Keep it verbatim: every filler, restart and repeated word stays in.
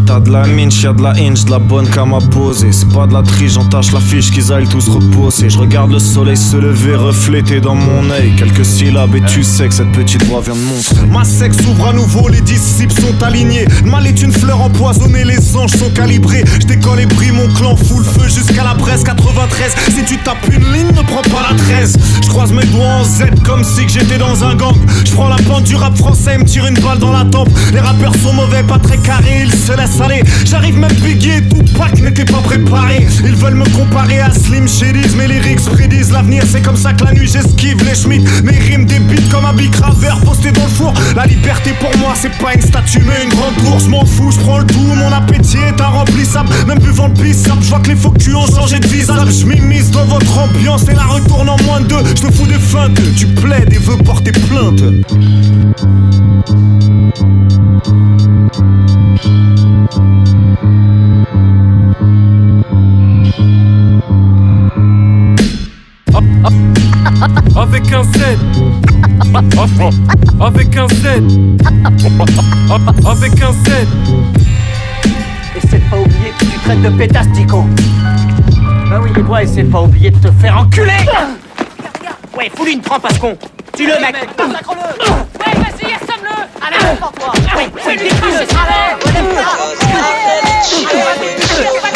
T'as de la minche, y'a de la inch, de la bonne cam à poser. C'est pas de la triche, j'entache l'affiche qu'ils aillent tous reposer. Je regarde le soleil se lever, reflété dans mon œil. Quelques syllabes et tu sais que cette petite voix vient de montrer. Ma secte s'ouvre à nouveau, les disciples sont alignés. Le mal est une fleur empoisonnée, les anges sont calibrés. Je décolle et brille, mon clan fout le feu jusqu'à la Bresse quatre-vingt-treize. Si tu tapes une ligne, ne prends pas la treize. Je croise mes doigts en Z comme si que j'étais dans un gang. Je prends la pente du rap français et me tire une balle dans la tempe. Les rappeurs sont mauvais, pas très carrés, ils se laissent aller. J'arrive même Biggie et Tupac n'étaient pas préparés. Ils veulent me comparer à Slim Shady, mes lyrics prédisent l'avenir. C'est comme ça que la nuit j'esquive les Schmitt. Mes rimes débitent comme un bic graveur posté dans le four. La liberté pour moi c'est pas une statue mais une grande course. M'en fous, j'prends le tout, mon appétit est irremplissable. Même buvant le bissap, j'vois que les faux culs ont changé de visage. J'm'immisce dans votre ambiance et la retourne en moins de deux. J'te fous des feintes, tu plaides et veux porter plainte. Avec un Z. Avec un Z. Avec un Z. Essaie de pas oublier que tu traites de pétasse, Tico. Bah oui, et toi, essaie de pas oublier de te faire enculer. Ouais, fous-lui une trempe à ce con. Tu le mec, massacre-le. Ouais, vas-y, assomme-le. Allez, porte-toi. Ouais, fais le détruis, allez, relève-toi.